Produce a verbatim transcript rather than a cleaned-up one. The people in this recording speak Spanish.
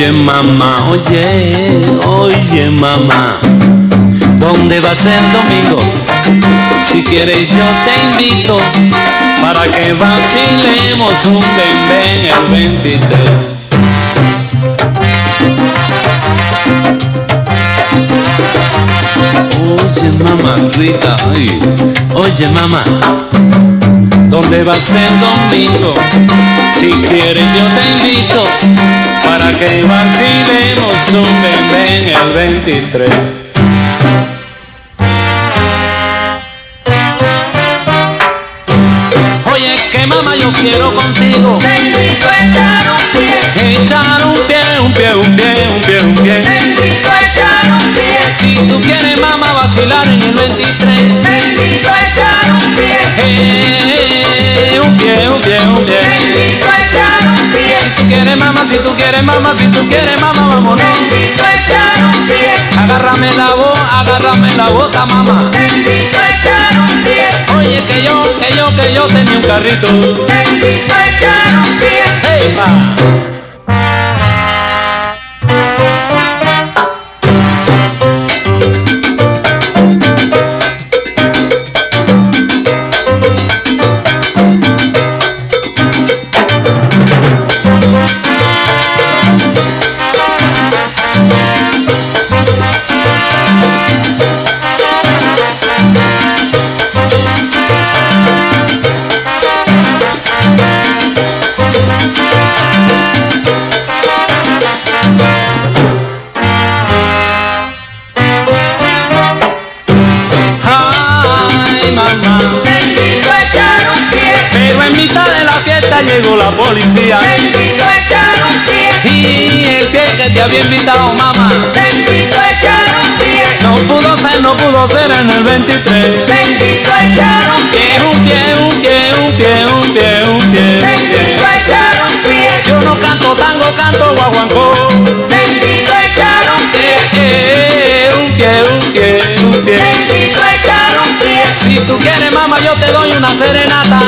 Oye mamá, oye, oye mamá, ¿dónde va a ser el domingo? Si quieres yo te invito para que vacilemos un bembé el veintitrés. Oye mamacita, ay, oye mamá, ¿dónde va a ser domingo? Si quieres yo te invito para que vacilemos un bebé en el veintitrés. Oye, que mamá yo quiero contigo. Te invito a echar un pie. Echar un pie, un pie, un pie, un pie, un pie. Te invito a echar un pie. Si tú quieres mamá vacilar en el veintitrés. Te invito a echar un pie. Eh, un pie, un pie, un pie. Te invito a echar un pie. Si tú quieres mamá, si tú quieres mamá, si tú quieres mamá, vámonos. Te invito a echar un pie. Agárrame la voz, agárrame la bota mamá. Te invito a echar un pie. Oye que yo, que yo, que yo tenía un carrito. Te invito a echar un pie. ¡Hey, pa! Llegó la policía. Te invito a echar un pie. Y el pie que te había invitado mamá. Te invito a echar un pie. No pudo ser, no pudo ser en el veintitrés. Te invito a echar un pie. Un pie, un pie, un pie, un pie, un pie. Te invito a echar un pie. Yo no canto tango, canto guaguancó. Te invito a echar un pie. Eh, eh, un pie, un pie, un pie. Te invito a echar un pie. Si tú quieres mamá yo te doy una serenata.